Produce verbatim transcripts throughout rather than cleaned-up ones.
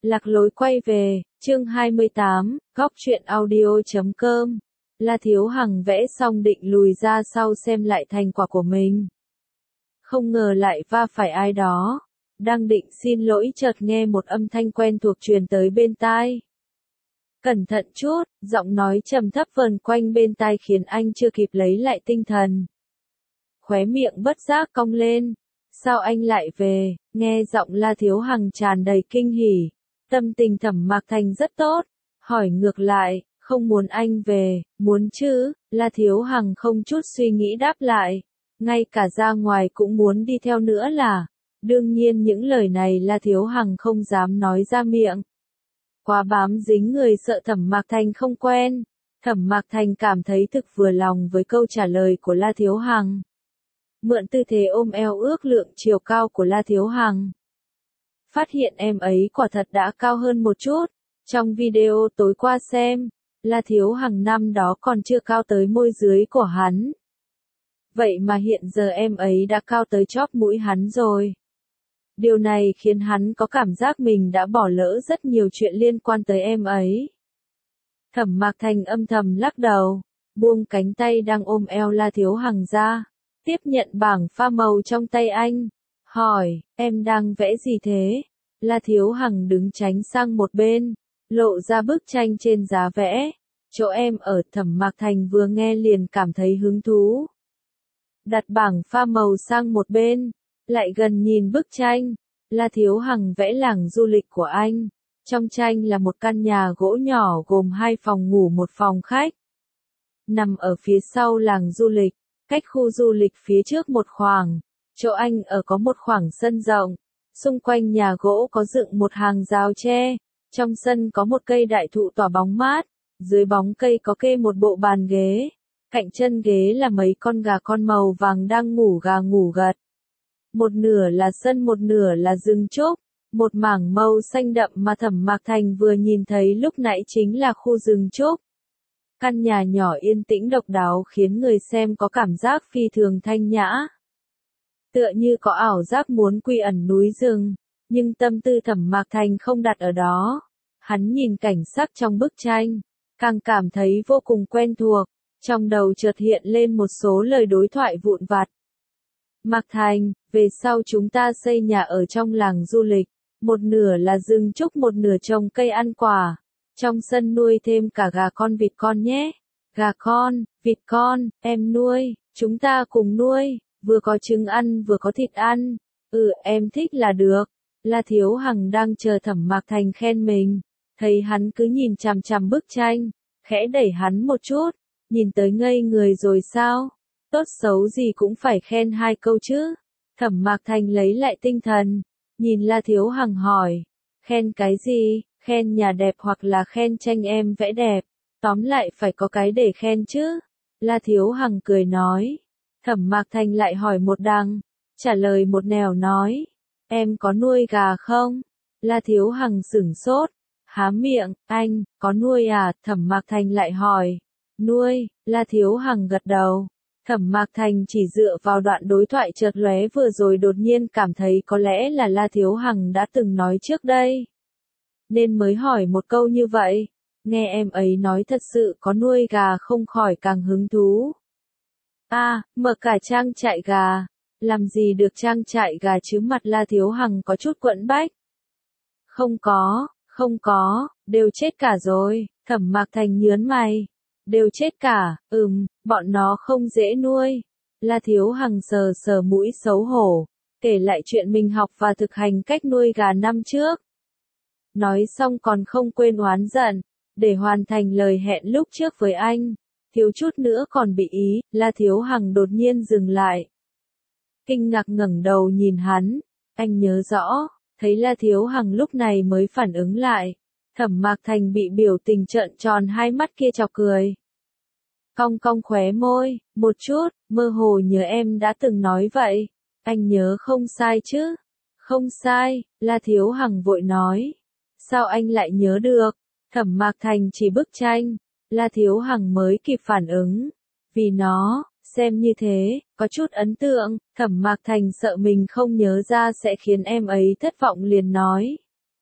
Lạc lối quay về, chương hai mươi tám, góc truyện audio chấm com. La Thiếu Hằng vẽ xong định lùi ra sau xem lại thành quả của mình. Không ngờ lại va phải ai đó. Đang định xin lỗi chợt nghe một âm thanh quen thuộc truyền tới bên tai. Cẩn thận chút, giọng nói trầm thấp vờn quanh bên tai khiến anh chưa kịp lấy lại tinh thần. Khóe miệng bất giác cong lên. Sao anh lại về? Nghe giọng La Thiếu Hằng tràn đầy kinh hỉ. Tâm tình Thẩm Mạc Thành rất tốt. Hỏi ngược lại, không muốn anh về, muốn chứ? La Thiếu Hằng không chút suy nghĩ đáp lại. Ngay cả ra ngoài cũng muốn đi theo nữa là. Đương nhiên những lời này La Thiếu Hằng không dám nói ra miệng. Quá bám dính người sợ Thẩm Mạc Thành không quen. Thẩm Mạc Thành cảm thấy thực vừa lòng với câu trả lời của La Thiếu Hằng. Mượn tư thế ôm eo ước lượng chiều cao của La Thiếu Hằng. Phát hiện em ấy quả thật đã cao hơn một chút. Trong video tối qua xem, La Thiếu Hằng năm đó còn chưa cao tới môi dưới của hắn. Vậy mà hiện giờ em ấy đã cao tới chóp mũi hắn rồi. Điều này khiến hắn có cảm giác mình đã bỏ lỡ rất nhiều chuyện liên quan tới em ấy. Thẩm Mạc Thành âm thầm lắc đầu, buông cánh tay đang ôm eo La Thiếu Hằng ra, tiếp nhận bảng pha màu trong tay anh, hỏi, em đang vẽ gì thế? La Thiếu Hằng đứng tránh sang một bên, lộ ra bức tranh trên giá vẽ. Chỗ em ở. Thẩm Mạc Thành vừa nghe liền cảm thấy hứng thú. Đặt bảng pha màu sang một bên, lại gần nhìn bức tranh. La Thiếu Hằng vẽ làng du lịch của anh. Trong tranh là một căn nhà gỗ nhỏ gồm hai phòng ngủ một phòng khách. Nằm ở phía sau làng du lịch, cách khu du lịch phía trước một khoảng. Chỗ anh ở có một khoảng sân rộng. Xung quanh nhà gỗ có dựng một hàng rào tre. Trong sân có một cây đại thụ tỏa bóng mát. Dưới bóng cây có kê một bộ bàn ghế. Cạnh chân ghế là mấy con gà con màu vàng đang ngủ gà ngủ gật. Một nửa là sân một nửa là rừng trúc. Một mảng màu xanh đậm mà Thẩm Mạc Thành vừa nhìn thấy lúc nãy chính là khu rừng trúc. Căn nhà nhỏ yên tĩnh độc đáo khiến người xem có cảm giác phi thường thanh nhã. Tựa như có ảo giác muốn quy ẩn núi rừng, nhưng tâm tư Thẩm Mạc Thành không đặt ở đó. Hắn nhìn cảnh sắc trong bức tranh, càng cảm thấy vô cùng quen thuộc, trong đầu chợt hiện lên một số lời đối thoại vụn vặt. Mạc Thành, về sau chúng ta xây nhà ở trong làng du lịch, một nửa là rừng trúc một nửa trồng cây ăn quả, trong sân nuôi thêm cả gà con vịt con nhé. Gà con, vịt con, em nuôi, chúng ta cùng nuôi. Vừa có trứng ăn vừa có thịt ăn. Ừ, em thích là được. La Thiếu Hằng đang chờ Thẩm Mạc Thành khen mình. Thấy hắn cứ nhìn chằm chằm bức tranh, khẽ đẩy hắn một chút. Nhìn tới ngây người rồi sao? Tốt xấu gì cũng phải khen hai câu chứ. Thẩm Mạc Thành lấy lại tinh thần. Nhìn La Thiếu Hằng hỏi. Khen cái gì? Khen nhà đẹp hoặc là khen tranh em vẽ đẹp? Tóm lại phải có cái để khen chứ. La Thiếu Hằng cười nói. Thẩm Mạc Thành lại hỏi một đằng, trả lời một nẻo nói, em có nuôi gà không? La Thiếu Hằng sửng sốt, há miệng, anh, có nuôi à? Thẩm Mạc Thành lại hỏi, nuôi. La Thiếu Hằng gật đầu. Thẩm Mạc Thành chỉ dựa vào đoạn đối thoại chợt lóe vừa rồi đột nhiên cảm thấy có lẽ là La Thiếu Hằng đã từng nói trước đây. Nên mới hỏi một câu như vậy, nghe em ấy nói thật sự có nuôi gà không khỏi càng hứng thú. À, mở cả trang trại gà. Làm gì được trang trại gà chứ? Mặt La Thiếu Hằng có chút quẫn bách. Không có, không có, đều chết cả rồi. Thẩm Mạc Thành nhớn mày. Đều chết cả, ừm, bọn nó không dễ nuôi. La Thiếu Hằng sờ sờ mũi xấu hổ, kể lại chuyện mình học và thực hành cách nuôi gà năm trước. Nói xong còn không quên oán giận, để hoàn thành lời hẹn lúc trước với anh. Thiếu chút nữa còn bị ý. La Thiếu Hằng đột nhiên dừng lại. Kinh ngạc ngẩng đầu nhìn hắn. Anh nhớ rõ. Thấy La Thiếu Hằng lúc này mới phản ứng lại. Thẩm Mạc Thành bị biểu tình trợn tròn hai mắt kia chọc cười. Cong cong khóe môi, một chút, mơ hồ nhớ em đã từng nói vậy. Anh nhớ không sai chứ? Không sai, La Thiếu Hằng vội nói. Sao anh lại nhớ được? Thẩm Mạc Thành chỉ bức tranh. La Thiếu Hằng mới kịp phản ứng. Vì nó, xem như thế, có chút ấn tượng. Thẩm Mạc Thành sợ mình không nhớ ra sẽ khiến em ấy thất vọng liền nói.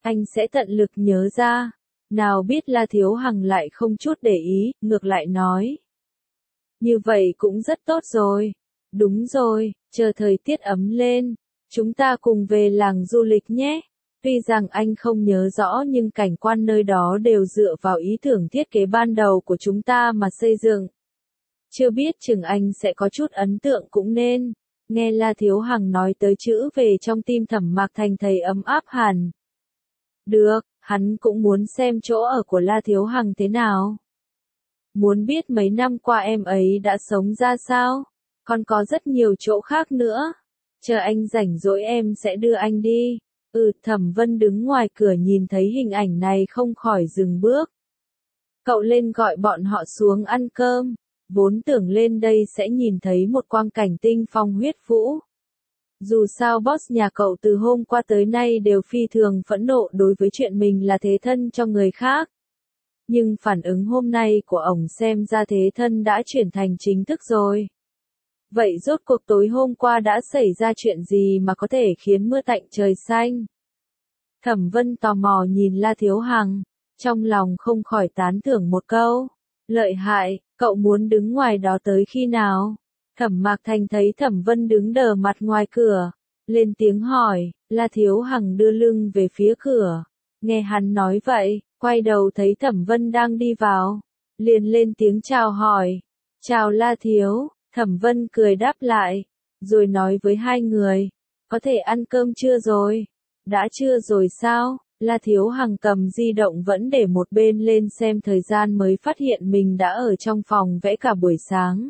anh sẽ tận lực nhớ ra. Nào biết La Thiếu Hằng lại không chút để ý, ngược lại nói. Như vậy cũng rất tốt rồi. Đúng rồi, chờ thời tiết ấm lên, chúng ta cùng về làng du lịch nhé. Tuy rằng anh không nhớ rõ nhưng cảnh quan nơi đó đều dựa vào ý tưởng thiết kế ban đầu của chúng ta mà xây dựng. Chưa biết chừng anh sẽ có chút ấn tượng cũng nên. Nghe La Thiếu Hằng nói tới chữ về trong tim Thẩm Mạc Thành thấy ấm áp hẳn. Được, hắn cũng muốn xem chỗ ở của La Thiếu Hằng thế nào. Muốn biết mấy năm qua em ấy đã sống ra sao? Còn có rất nhiều chỗ khác nữa. Chờ anh rảnh rỗi em sẽ đưa anh đi. Ừ, Thẩm Vân đứng ngoài cửa nhìn thấy hình ảnh này không khỏi dừng bước. Cậu lên gọi bọn họ xuống ăn cơm. Vốn tưởng lên đây sẽ nhìn thấy một quang cảnh tinh phong huyết vũ. Dù sao boss nhà cậu từ hôm qua tới nay đều phi thường phẫn nộ đối với chuyện mình là thế thân cho người khác. Nhưng phản ứng hôm nay của ổng xem ra thế thân đã chuyển thành chính thức rồi. Vậy rốt cuộc tối hôm qua đã xảy ra chuyện gì mà có thể khiến mưa tạnh trời xanh? Thẩm Vân tò mò nhìn La Thiếu Hằng, trong lòng không khỏi tán thưởng một câu. Lợi hại, cậu muốn đứng ngoài đó tới khi nào? Thẩm Mạc Thành thấy Thẩm Vân đứng đờ mặt ngoài cửa, lên tiếng hỏi. La Thiếu Hằng đưa lưng về phía cửa. Nghe hắn nói vậy, quay đầu thấy Thẩm Vân đang đi vào, liền lên tiếng chào hỏi. Chào La Thiếu, Thẩm Vân cười đáp lại, rồi nói với hai người, có thể ăn cơm chưa rồi? Đã chưa rồi sao? La Thiếu Hằng cầm di động vẫn để một bên lên xem thời gian mới phát hiện mình đã ở trong phòng vẽ cả buổi sáng.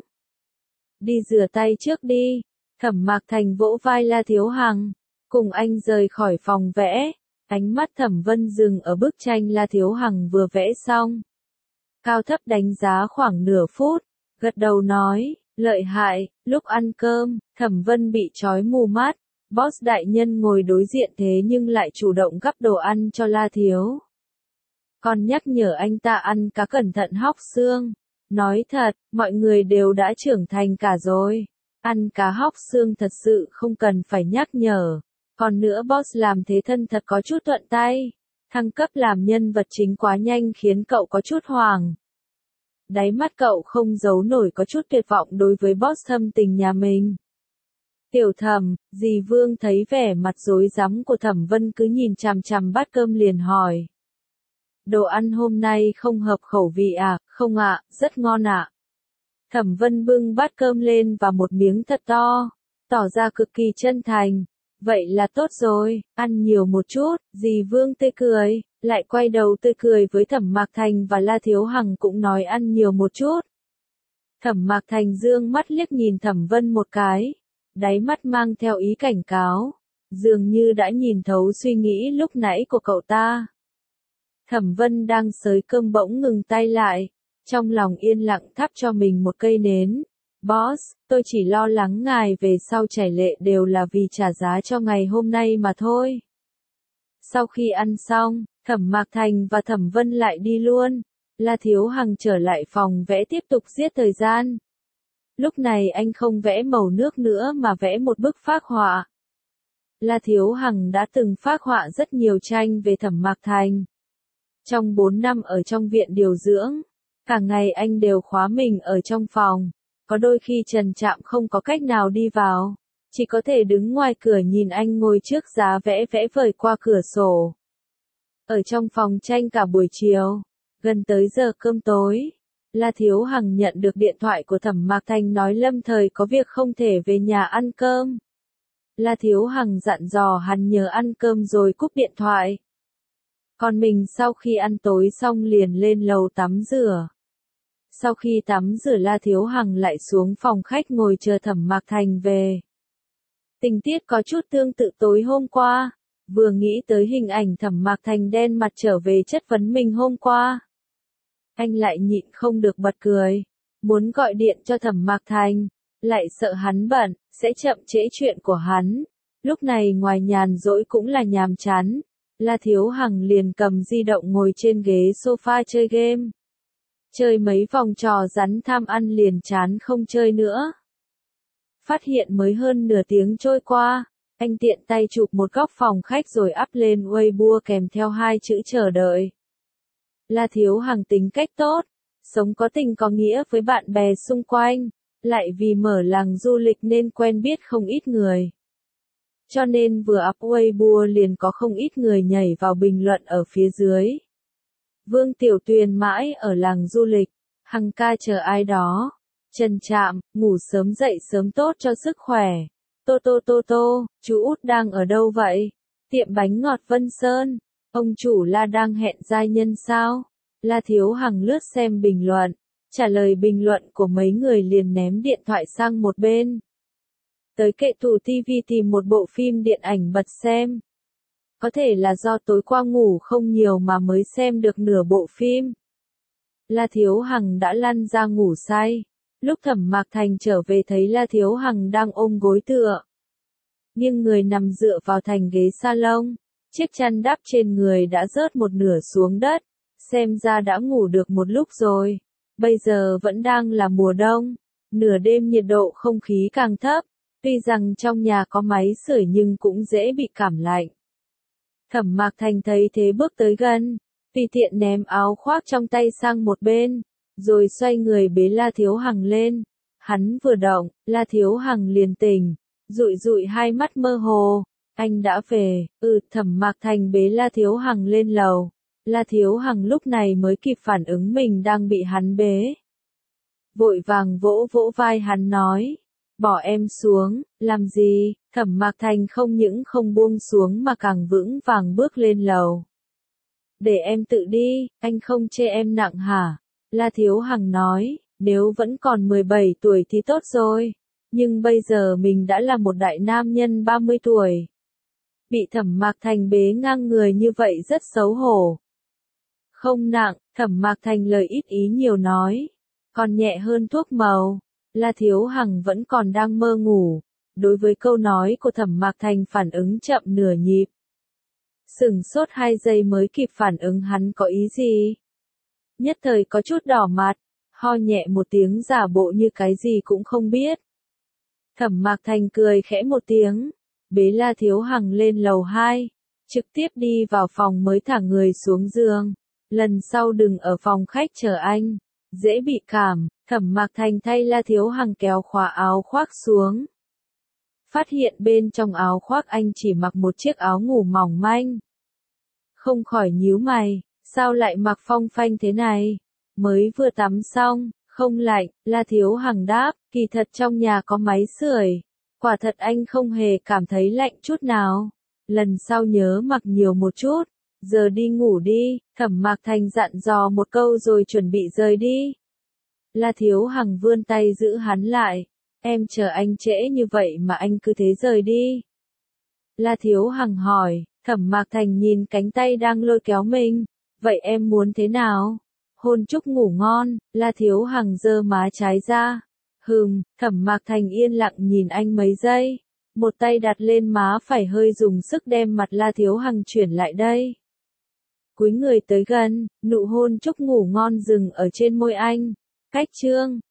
Đi rửa tay trước đi. Thẩm Mạc Thành vỗ vai La Thiếu Hằng, cùng anh rời khỏi phòng vẽ. Ánh mắt Thẩm Vân dừng ở bức tranh La Thiếu Hằng vừa vẽ xong. Cao thấp đánh giá khoảng nửa phút, gật đầu nói, lợi hại. Lúc ăn cơm, Thẩm Vân bị trói mù mắt. Boss đại nhân ngồi đối diện thế nhưng lại chủ động gắp đồ ăn cho La Thiếu. Còn nhắc nhở anh ta ăn cá cẩn thận hóc xương. Nói thật, mọi người đều đã trưởng thành cả rồi. Ăn cá hóc xương thật sự không cần phải nhắc nhở. Còn nữa boss làm thế thân thật có chút thuận tay. Thăng cấp làm nhân vật chính quá nhanh khiến cậu có chút hoảng. Đáy mắt cậu không giấu nổi có chút tuyệt vọng đối với boss thâm tình nhà mình. Tiểu Thẩm, dì Vương thấy vẻ mặt rối rắm của Thẩm Vân cứ nhìn chằm chằm bát cơm liền hỏi. Đồ ăn hôm nay không hợp khẩu vị à? Không ạ, rất ngon ạ. Thẩm Vân bưng bát cơm lên và một miếng thật to, tỏ ra cực kỳ chân thành. Vậy là tốt rồi, ăn nhiều một chút. Dì Vương tươi cười, lại quay đầu tươi cười với Thẩm Mạc Thành và La Thiếu Hằng cũng nói ăn nhiều một chút. Thẩm Mạc Thành dương mắt liếc nhìn Thẩm Vân một cái, đáy mắt mang theo ý cảnh cáo, dường như đã nhìn thấu suy nghĩ lúc nãy của cậu ta. Thẩm Vân đang xới cơm bỗng ngừng tay lại, trong lòng yên lặng thắp cho mình một cây nến. Boss, tôi chỉ lo lắng ngài về sau chảy lệ đều là vì trả giá cho ngày hôm nay mà thôi. Sau khi ăn xong, Thẩm Mạc Thành và Thẩm Vân lại đi luôn. La Thiếu Hằng trở lại phòng vẽ tiếp tục giết thời gian. Lúc này anh không vẽ màu nước nữa mà vẽ một bức phác họa. La Thiếu Hằng đã từng phác họa rất nhiều tranh về Thẩm Mạc Thành. Trong bốn năm ở trong viện điều dưỡng, cả ngày anh đều khóa mình ở trong phòng. Có đôi khi Trần Trạm không có cách nào đi vào, chỉ có thể đứng ngoài cửa nhìn anh ngồi trước giá vẽ vẽ vời qua cửa sổ. Ở trong phòng tranh cả buổi chiều, gần tới giờ cơm tối, La Thiếu Hằng nhận được điện thoại của Thẩm Mạc Thành nói lâm thời có việc không thể về nhà ăn cơm. La Thiếu Hằng dặn dò hắn nhớ ăn cơm rồi cúp điện thoại. Còn mình sau khi ăn tối xong liền lên lầu tắm rửa. Sau khi tắm rửa La Thiếu Hằng lại xuống phòng khách ngồi chờ Thẩm Mạc Thành về. Tình tiết có chút tương tự tối hôm qua, vừa nghĩ tới hình ảnh Thẩm Mạc Thành đen mặt trở về chất vấn mình hôm qua. Anh lại nhịn không được bật cười, muốn gọi điện cho Thẩm Mạc Thành, lại sợ hắn bận, sẽ chậm trễ chuyện của hắn. Lúc này ngoài nhàn rỗi cũng là nhàm chán, La Thiếu Hằng liền cầm di động ngồi trên ghế sofa chơi game. Chơi mấy vòng trò rắn tham ăn liền chán không chơi nữa. Phát hiện mới hơn nửa tiếng trôi qua, Anh tiện tay chụp một góc phòng khách rồi up lên Weibo kèm theo hai chữ chờ đợi. La Thiếu Hằng tính cách tốt, sống có tình có nghĩa với bạn bè xung quanh, lại vì mở làng du lịch nên quen biết không ít người. Cho nên vừa up Weibo liền có không ít người nhảy vào bình luận ở phía dưới. Vương Tiểu Tuyền mãi ở làng du lịch, Hằng ca chờ ai đó. Trần Trạm, ngủ sớm dậy sớm tốt cho sức khỏe. Tô tô tô tô, chú út đang ở đâu vậy? Tiệm bánh ngọt Vân Sơn. Ông chủ La đang hẹn giai nhân sao? La Thiếu Hằng lướt xem bình luận. Trả lời bình luận của mấy người liền ném điện thoại sang một bên. Tới kệ tủ ti vi tìm một bộ phim điện ảnh bật xem. Có thể là do tối qua ngủ không nhiều mà mới xem được nửa bộ phim. La Thiếu Hằng đã lăn ra ngủ say. Lúc Thẩm Mạc Thành trở về thấy La Thiếu Hằng đang ôm gối tựa. Nhưng người nằm dựa vào thành ghế salon. Chiếc chăn đắp trên người đã rớt một nửa xuống đất. Xem ra đã ngủ được một lúc rồi. Bây giờ vẫn đang là mùa đông. Nửa đêm nhiệt độ không khí càng thấp. Tuy rằng trong nhà có máy sưởi nhưng cũng dễ bị cảm lạnh. Thẩm Mạc Thành thấy thế bước tới gần. Tùy tiện ném áo khoác trong tay sang một bên. Rồi xoay người bế La Thiếu Hằng lên. Hắn vừa động, La Thiếu Hằng liền tỉnh. Dụi dụi hai mắt mơ hồ. Anh đã về, ừ, Thẩm Mạc Thành bế La Thiếu Hằng lên lầu. La Thiếu Hằng lúc này mới kịp phản ứng mình đang bị hắn bế. Vội vàng vỗ vỗ vai hắn nói. Bỏ em xuống, làm gì? Thẩm Mạc Thành không những không buông xuống mà càng vững vàng bước lên lầu. Để em tự đi, anh không chê em nặng hả? La Thiếu Hằng nói, nếu vẫn còn mười bảy tuổi thì tốt rồi. Nhưng bây giờ mình đã là một đại nam nhân ba mươi tuổi. Bị Thẩm Mạc Thành bế ngang người như vậy rất xấu hổ. Không nặng, Thẩm Mạc Thành lời ít ý nhiều nói. Còn nhẹ hơn thuốc màu. La Thiếu Hằng vẫn còn đang mơ ngủ. Đối với câu nói của Thẩm Mạc Thành phản ứng chậm nửa nhịp. Sửng sốt hai giây mới kịp phản ứng hắn có ý gì. Nhất thời có chút đỏ mặt, ho nhẹ một tiếng giả bộ như cái gì cũng không biết. Thẩm Mạc Thành cười khẽ một tiếng, bế La Thiếu Hằng lên lầu hai, trực tiếp đi vào phòng mới thả người xuống giường. Lần sau đừng ở phòng khách chờ anh, dễ bị cảm. Thẩm Mạc Thành thay La Thiếu Hằng kéo khóa áo khoác xuống. Phát hiện bên trong áo khoác anh chỉ mặc một chiếc áo ngủ mỏng manh. Không khỏi nhíu mày, sao lại mặc phong phanh thế này? Mới vừa tắm xong, không lạnh, La Thiếu Hằng đáp, kỳ thật trong nhà có máy sưởi. Quả thật anh không hề cảm thấy lạnh chút nào. Lần sau nhớ mặc nhiều một chút. Giờ đi ngủ đi, Thẩm Mạc Thành dặn dò một câu rồi chuẩn bị rời đi. La Thiếu Hằng vươn tay giữ hắn lại. Em chờ anh trễ như vậy mà anh cứ thế rời đi. La Thiếu Hằng hỏi, Thẩm Mạc Thành nhìn cánh tay đang lôi kéo mình. Vậy em muốn thế nào? Hôn chúc ngủ ngon, La Thiếu Hằng giơ má trái ra. Hừm, Thẩm Mạc Thành yên lặng nhìn anh mấy giây. Một tay đặt lên má phải hơi dùng sức đem mặt La Thiếu Hằng chuyển lại đây. Cúi người tới gần, nụ hôn chúc ngủ ngon dừng ở trên môi anh. Cách chương